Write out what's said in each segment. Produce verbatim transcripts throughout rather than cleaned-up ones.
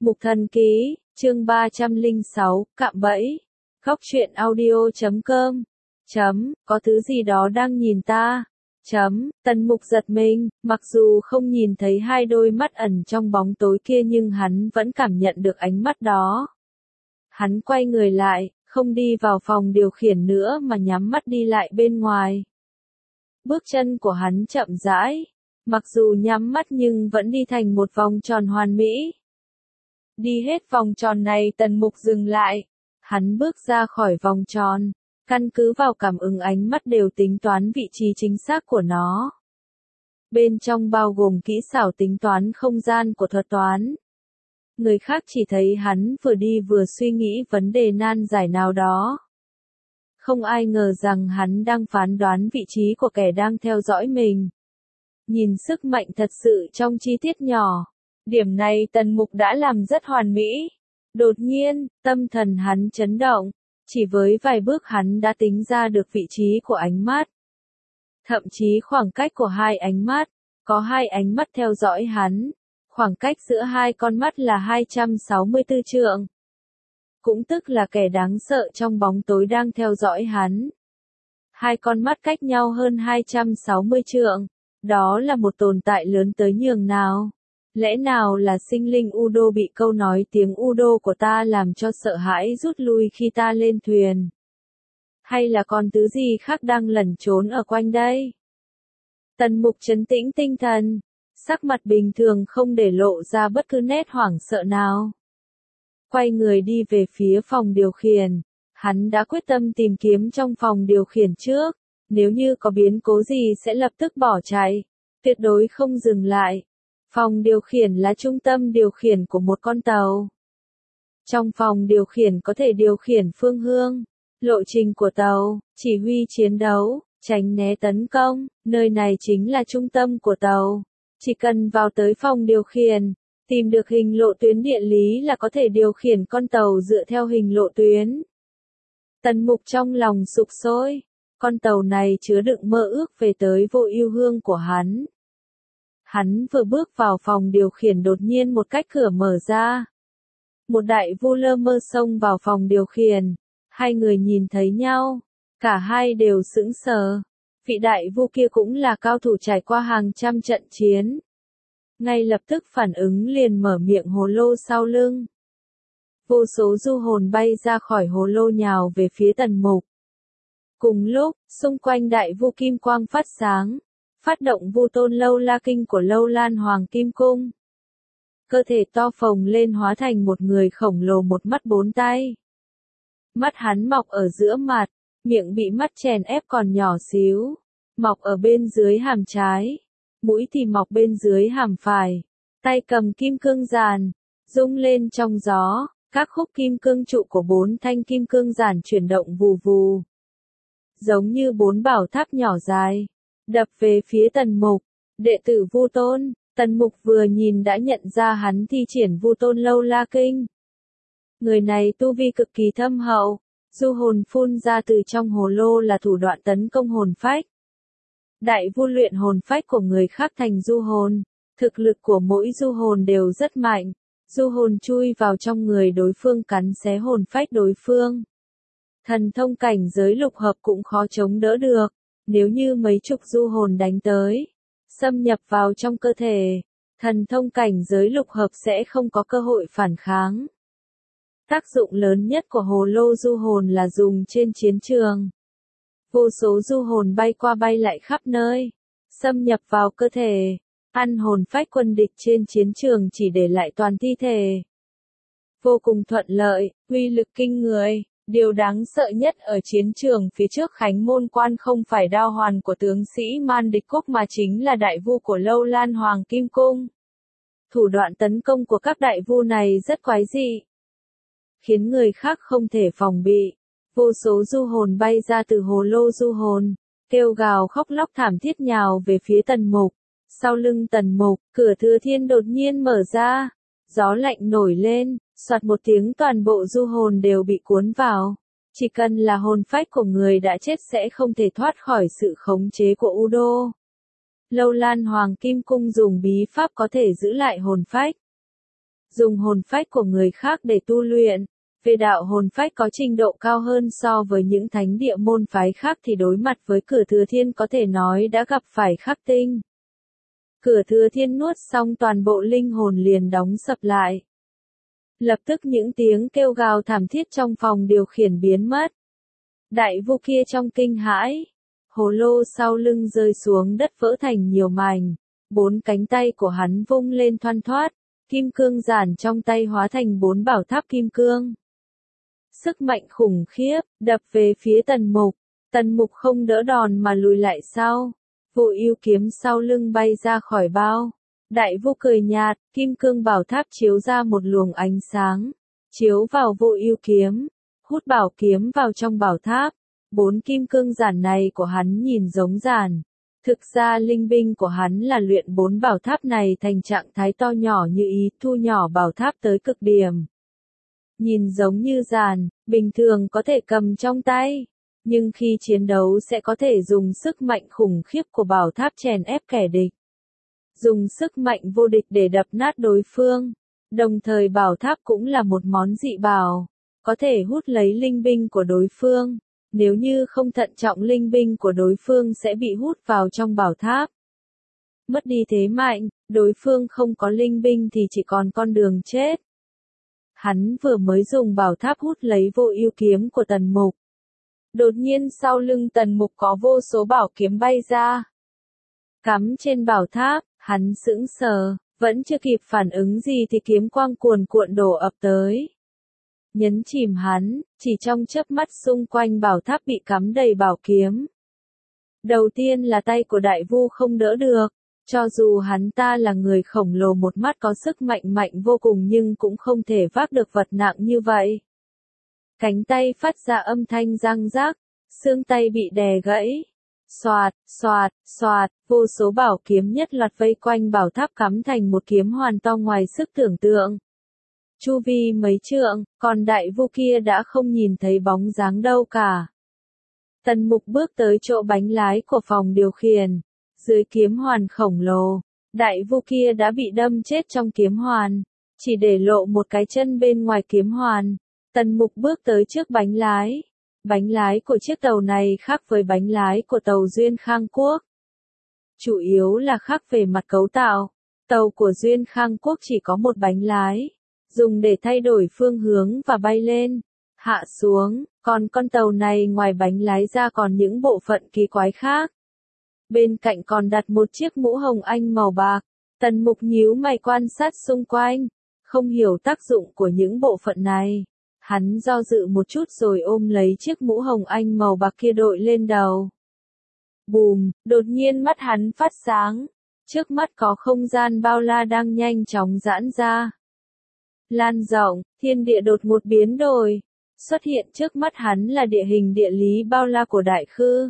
Mục Thần Ký, chương ba trăm lẻ sáu, cạm bẫy. Góc truyện audio chấm com. Chấm, có thứ gì đó đang nhìn ta. Chấm, Tần Mục giật mình, mặc dù không nhìn thấy hai đôi mắt ẩn trong bóng tối kia nhưng hắn vẫn cảm nhận được ánh mắt đó. Hắn quay người lại, không đi vào phòng điều khiển nữa mà nhắm mắt đi lại bên ngoài. Bước chân của hắn chậm rãi, mặc dù nhắm mắt nhưng vẫn đi thành một vòng tròn hoàn mỹ. Đi hết vòng tròn này Tần Mục dừng lại, hắn bước ra khỏi vòng tròn, căn cứ vào cảm ứng ánh mắt đều tính toán vị trí chính xác của nó. Bên trong bao gồm kỹ xảo tính toán không gian của thuật toán. Người khác chỉ thấy hắn vừa đi vừa suy nghĩ vấn đề nan giải nào đó. Không ai ngờ rằng hắn đang phán đoán vị trí của kẻ đang theo dõi mình. Nhìn sức mạnh thật sự trong chi tiết nhỏ. Điểm này Tần Mục đã làm rất hoàn mỹ. Đột nhiên, tâm thần hắn chấn động. Chỉ với vài bước hắn đã tính ra được vị trí của ánh mắt. Thậm chí khoảng cách của hai ánh mắt. Có hai ánh mắt theo dõi hắn. Khoảng cách giữa hai con mắt là hai trăm sáu mươi tư trượng. Cũng tức là kẻ đáng sợ trong bóng tối đang theo dõi hắn. Hai con mắt cách nhau hơn hai trăm sáu mươi trượng. Đó là một tồn tại lớn tới nhường nào. Lẽ nào là sinh linh Udo bị câu nói tiếng Udo của ta làm cho sợ hãi rút lui khi ta lên thuyền? Hay là còn thứ gì khác đang lẩn trốn ở quanh đây? Tần Mục trấn tĩnh tinh thần, sắc mặt bình thường không để lộ ra bất cứ nét hoảng sợ nào. Quay người đi về phía phòng điều khiển, hắn đã quyết tâm tìm kiếm trong phòng điều khiển trước, nếu như có biến cố gì sẽ lập tức bỏ chạy, tuyệt đối không dừng lại. Phòng điều khiển là trung tâm điều khiển của một con tàu. Trong phòng điều khiển có thể điều khiển phương hướng, lộ trình của tàu, chỉ huy chiến đấu, tránh né tấn công, nơi này chính là trung tâm của tàu. Chỉ cần vào tới phòng điều khiển, tìm được hình lộ tuyến địa lý là có thể điều khiển con tàu dựa theo hình lộ tuyến. Tần Mục trong lòng sục sôi, con tàu này chứa đựng mơ ước về tới vô ưu hương của hắn. Hắn vừa bước vào phòng điều khiển đột nhiên một cách cửa mở ra. Một đại vu lơ mơ xông vào phòng điều khiển. Hai người nhìn thấy nhau. Cả hai đều sững sờ. Vị đại vu kia cũng là cao thủ trải qua hàng trăm trận chiến. Ngay lập tức phản ứng liền mở miệng hồ lô sau lưng. Vô số du hồn bay ra khỏi hồ lô nhào về phía Tần Mục. Cùng lúc, xung quanh đại vu kim quang phát sáng. Phát động vu tôn lâu la kinh của Lâu Lan Hoàng Kim Cung. Cơ thể to phồng lên hóa thành một người khổng lồ một mắt bốn tay. Mắt hắn mọc ở giữa mặt, miệng bị mắt chèn ép còn nhỏ xíu, mọc ở bên dưới hàm trái, mũi thì mọc bên dưới hàm phải, tay cầm kim cương giàn, rung lên trong gió, các khúc kim cương trụ của bốn thanh kim cương giàn chuyển động vù vù. Giống như bốn bảo tháp nhỏ dài. Đập về phía Tần Mục, đệ tử Vu Tôn. Tần Mục vừa nhìn đã nhận ra hắn thi triển Vu Tôn Lâu La Kinh. Người này tu vi cực kỳ thâm hậu, du hồn phun ra từ trong hồ lô là thủ đoạn tấn công hồn phách. Đại vu luyện hồn phách của người khác thành du hồn, thực lực của mỗi du hồn đều rất mạnh, du hồn chui vào trong người đối phương cắn xé hồn phách đối phương. Thần thông cảnh giới lục hợp cũng khó chống đỡ được. Nếu như mấy chục du hồn đánh tới, xâm nhập vào trong cơ thể, thần thông cảnh giới lục hợp sẽ không có cơ hội phản kháng. Tác dụng lớn nhất của hồ lô du hồn là dùng trên chiến trường. Vô số du hồn bay qua bay lại khắp nơi, xâm nhập vào cơ thể, ăn hồn phách quân địch trên chiến trường chỉ để lại toàn thi thể. Vô cùng thuận lợi, uy lực kinh người. Điều đáng sợ nhất ở chiến trường phía trước Khánh Môn Quan không phải đao hoàn của tướng sĩ Man Địch Quốc mà chính là đại vu của Lâu Lan Hoàng Kim Cung. Thủ đoạn tấn công của các đại vu này rất quái dị, khiến người khác không thể phòng bị. Vô số du hồn bay ra từ hồ lô du hồn, kêu gào khóc lóc thảm thiết nhào về phía Tần Mục. Sau lưng Tần Mục, cửa thừa thiên đột nhiên mở ra, gió lạnh nổi lên. Soạt một tiếng toàn bộ du hồn đều bị cuốn vào. Chỉ cần là hồn phách của người đã chết sẽ không thể thoát khỏi sự khống chế của Udo. Lâu Lan Hoàng Kim Cung dùng bí pháp có thể giữ lại hồn phách. dùng hồn phách của người khác để tu luyện. Về đạo hồn phách có trình độ cao hơn so với những thánh địa môn phái khác thì đối mặt với Cửa Thừa Thiên có thể nói đã gặp phải khắc tinh. Cửa Thừa Thiên nuốt xong toàn bộ linh hồn liền đóng sập lại. Lập tức những tiếng kêu gào thảm thiết trong phòng điều khiển biến mất. Đại vu kia trong kinh hãi, hồ lô sau lưng rơi xuống đất vỡ thành nhiều mảnh, bốn cánh tay của hắn vung lên thoăn thoát, kim cương giản trong tay hóa thành bốn bảo tháp kim cương. Sức mạnh khủng khiếp, đập về phía Tần Mục, Tần Mục không đỡ đòn mà lùi lại sau, Vô Ưu kiếm sau lưng bay ra khỏi bao. Đại vu cười nhạt, kim cương bảo tháp chiếu ra một luồng ánh sáng, chiếu vào Vô Ưu kiếm, hút bảo kiếm vào trong bảo tháp. Bốn kim cương giản này của hắn nhìn giống giản. Thực ra linh binh của hắn là luyện bốn bảo tháp này thành trạng thái to nhỏ như ý, thu nhỏ bảo tháp tới cực điểm. Nhìn giống như giản, bình thường có thể cầm trong tay, nhưng khi chiến đấu sẽ có thể dùng sức mạnh khủng khiếp của bảo tháp chèn ép kẻ địch. Dùng sức mạnh vô địch để đập nát đối phương. Đồng thời bảo tháp cũng là một món dị bảo, có thể hút lấy linh binh của đối phương. Nếu như không thận trọng linh binh của đối phương sẽ bị hút vào trong bảo tháp. Mất đi thế mạnh, đối phương không có linh binh thì chỉ còn con đường chết. Hắn vừa mới dùng bảo tháp hút lấy Vô Ưu kiếm của Tần Mục. Đột nhiên sau lưng Tần Mục có vô số bảo kiếm bay ra. Cắm trên bảo tháp, hắn sững sờ, vẫn chưa kịp phản ứng gì thì kiếm quang cuồn cuộn đổ ập tới. Nhấn chìm hắn, chỉ trong chớp mắt xung quanh bảo tháp bị cắm đầy bảo kiếm. Đầu tiên là tay của đại vu không đỡ được, cho dù hắn ta là người khổng lồ một mắt có sức mạnh mạnh vô cùng nhưng cũng không thể vác được vật nặng như vậy. Cánh tay phát ra âm thanh răng rác, xương tay bị đè gãy. Xoạt, xoạt, xoạt, vô số bảo kiếm nhất loạt vây quanh bảo tháp cắm thành một kiếm hoàn to ngoài sức tưởng tượng. Chu vi mấy trượng, còn đại vu kia đã không nhìn thấy bóng dáng đâu cả. Tần Mục bước tới chỗ bánh lái của phòng điều khiển. Dưới kiếm hoàn khổng lồ, đại vu kia đã bị đâm chết trong kiếm hoàn, chỉ để lộ một cái chân bên ngoài kiếm hoàn. Tần Mục bước tới trước bánh lái. Bánh lái của chiếc tàu này khác với bánh lái của tàu Duyên Khang Quốc. Chủ yếu là khác về mặt cấu tạo. Tàu của Duyên Khang Quốc chỉ có một bánh lái, dùng để thay đổi phương hướng và bay lên, hạ xuống, còn con tàu này ngoài bánh lái ra còn những bộ phận kỳ quái khác. Bên cạnh còn đặt một chiếc mũ hồng anh màu bạc. Tần Mục nhíu mày quan sát xung quanh, không hiểu tác dụng của những bộ phận này. Hắn do dự một chút rồi ôm lấy chiếc mũ hồng anh màu bạc kia đội lên đầu. Bùm, đột nhiên mắt hắn phát sáng. Trước mắt có không gian bao la đang nhanh chóng giãn ra. Lan rộng, thiên địa đột ngột biến đổi. Xuất hiện trước mắt hắn là địa hình địa lý bao la của Đại Khư.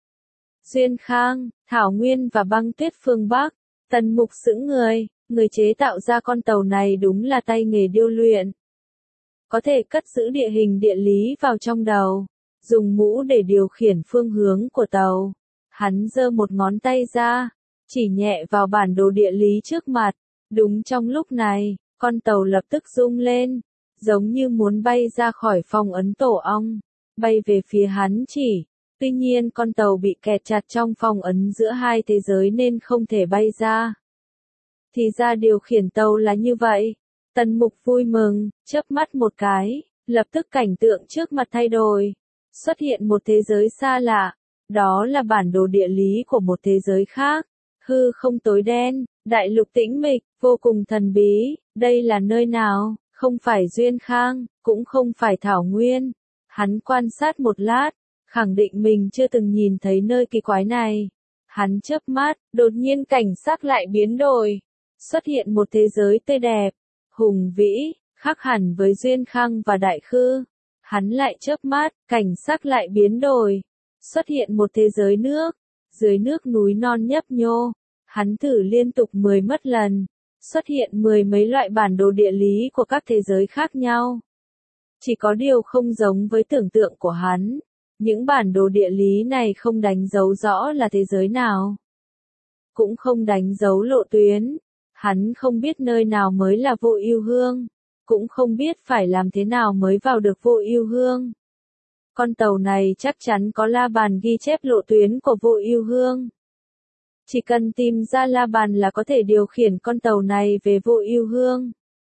Duyên Khang, Thảo Nguyên và băng tuyết phương Bắc. Tần Mục sững người, người chế tạo ra con tàu này đúng là tay nghề điêu luyện. Có thể cất giữ địa hình địa lý vào trong đầu, dùng mũ để điều khiển phương hướng của tàu. Hắn giơ một ngón tay ra, chỉ nhẹ vào bản đồ địa lý trước mặt. Đúng trong lúc này, con tàu lập tức rung lên, giống như muốn bay ra khỏi phong ấn tổ ong, bay về phía hắn chỉ. Tuy nhiên con tàu bị kẹt chặt trong phong ấn giữa hai thế giới nên không thể bay ra. Thì ra điều khiển tàu là như vậy. Tần Mục vui mừng, chớp mắt một cái, lập tức cảnh tượng trước mặt thay đổi. Xuất hiện một thế giới xa lạ, đó là bản đồ địa lý của một thế giới khác. Hư không tối đen, đại lục tĩnh mịch, vô cùng thần bí, đây là nơi nào? Không phải Duyên Khang, cũng không phải Thảo Nguyên. Hắn quan sát một lát, khẳng định mình chưa từng nhìn thấy nơi kỳ quái này. Hắn chớp mắt, đột nhiên cảnh sắc lại biến đổi. Xuất hiện một thế giới tươi đẹp, hùng vĩ, khác hẳn với Duyên Khang và Đại Khư. Hắn lại chớp mắt, cảnh sắc lại biến đổi. Xuất hiện một thế giới nước, dưới nước núi non nhấp nhô. Hắn thử liên tục mười mất lần. Xuất hiện mười mấy loại bản đồ địa lý của các thế giới khác nhau. Chỉ có điều không giống với tưởng tượng của hắn. Những bản đồ địa lý này không đánh dấu rõ là thế giới nào. Cũng không đánh dấu lộ tuyến. Hắn không biết nơi nào mới là Vô Ưu Hương, cũng không biết phải làm thế nào mới vào được Vô Ưu Hương. Con tàu này chắc chắn có la bàn ghi chép lộ tuyến của Vô Ưu Hương. Chỉ cần tìm ra la bàn là có thể điều khiển con tàu này về Vô Ưu Hương.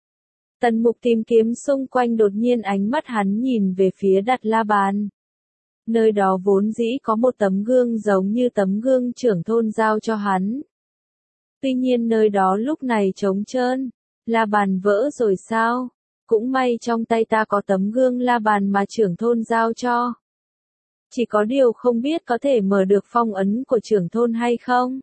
Tần Mục tìm kiếm xung quanh, đột nhiên ánh mắt hắn nhìn về phía đặt la bàn. Nơi đó vốn dĩ có một tấm gương giống như tấm gương trưởng thôn giao cho hắn. Tuy nhiên nơi đó lúc này trống trơn, la bàn vỡ rồi sao? Cũng may trong tay ta có tấm gương la bàn mà trưởng thôn giao cho. Chỉ có điều không biết có thể mở được phong ấn của trưởng thôn hay không?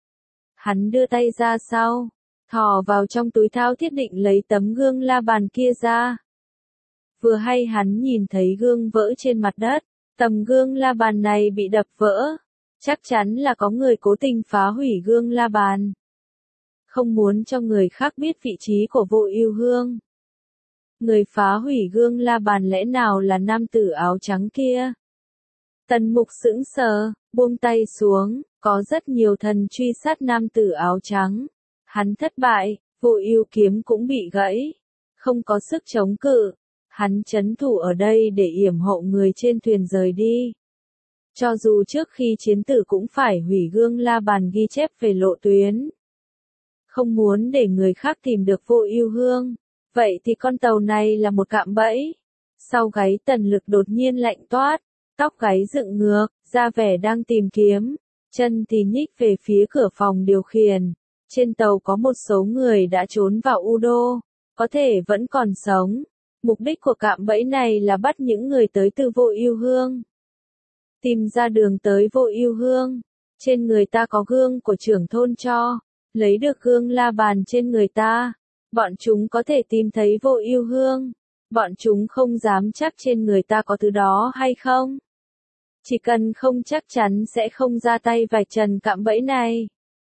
Hắn đưa tay ra sau, thò vào trong túi tháo thiết định lấy tấm gương la bàn kia ra. Vừa hay hắn nhìn thấy gương vỡ trên mặt đất, tấm gương la bàn này bị đập vỡ. Chắc chắn là có người cố tình phá hủy gương la bàn. Không muốn cho người khác biết vị trí của Vô Ưu Hương. Người phá hủy gương la bàn lẽ nào là nam tử áo trắng kia? Tần Mục sững sờ, buông tay xuống, có rất nhiều thần truy sát nam tử áo trắng. Hắn thất bại, Vô Ưu kiếm cũng bị gãy, không có sức chống cự. Hắn trấn thủ ở đây để yểm hộ người trên thuyền rời đi. Cho dù trước khi chiến tử cũng phải hủy gương la bàn ghi chép về lộ tuyến. Không muốn để người khác tìm được Vô Ưu Hương. Vậy thì con tàu này là một cạm bẫy. Sau gáy Tần Lực đột nhiên lạnh toát, tóc gáy dựng ngược, ra vẻ đang tìm kiếm, chân thì nhích về phía cửa phòng điều khiển. Trên tàu có một số người đã trốn vào U Đô, có thể vẫn còn sống. Mục đích của cạm bẫy này là bắt những người tới từ Vô Ưu Hương. Tìm ra đường tới Vô Ưu Hương. Trên người ta có gương của trưởng thôn cho. Lấy được gương la bàn trên người ta, bọn chúng có thể tìm thấy Vô Ưu Hương. Bọn chúng không dám chắc trên người ta có thứ đó hay không. Chỉ cần không chắc chắn sẽ không ra tay vạch trần cạm bẫy này.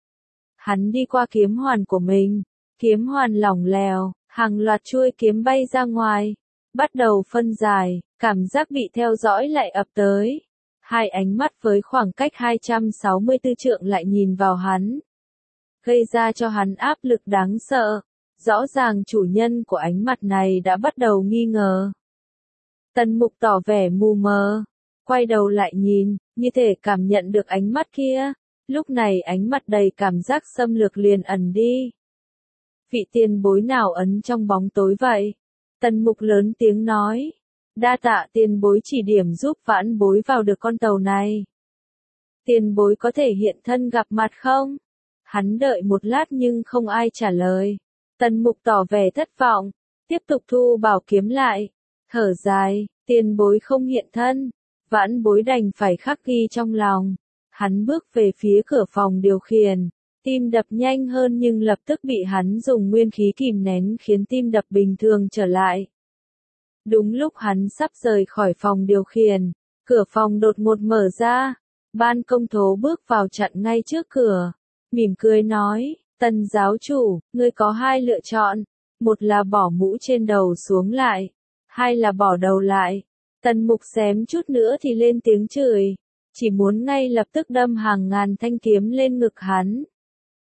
Hắn đi qua kiếm hoàn của mình, kiếm hoàn lỏng lẻo, hàng loạt chuôi kiếm bay ra ngoài, bắt đầu phân giải, cảm giác bị theo dõi lại ập tới. Hai ánh mắt với khoảng cách hai trăm sáu mươi tư trượng lại nhìn vào hắn, gây ra cho hắn áp lực đáng sợ. Rõ ràng chủ nhân của ánh mặt này đã bắt đầu nghi ngờ. Tần Mục tỏ vẻ mù mờ, quay đầu lại nhìn, như thể cảm nhận được ánh mắt kia. Lúc này ánh mắt đầy cảm giác xâm lược liền ẩn đi. Vị tiền bối nào ẩn trong bóng tối vậy? Tần Mục lớn tiếng nói. Đa tạ tiền bối chỉ điểm giúp vãn bối vào được con tàu này. Tiền bối có thể hiện thân gặp mặt không? Hắn đợi một lát nhưng không ai trả lời. Tần Mục tỏ vẻ thất vọng, tiếp tục thu bảo kiếm lại. Thở dài, tiền bối không hiện thân, vãn bối đành phải khắc ghi trong lòng. Hắn bước về phía cửa phòng điều khiển, tim đập nhanh hơn nhưng lập tức bị hắn dùng nguyên khí kìm nén khiến tim đập bình thường trở lại. Đúng lúc hắn sắp rời khỏi phòng điều khiển, cửa phòng đột ngột mở ra, Ban Công Thố bước vào chặn ngay trước cửa, mỉm cười nói, Tần giáo chủ, ngươi có hai lựa chọn, một là bỏ mũ trên đầu xuống lại, hai là bỏ đầu lại. Tần Mục xém chút nữa thì lên tiếng chửi, chỉ muốn ngay lập tức đâm hàng ngàn thanh kiếm lên ngực hắn.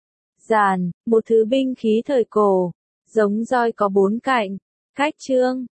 Giàn, một thứ binh khí thời cổ, giống roi có bốn cạnh, cách chương.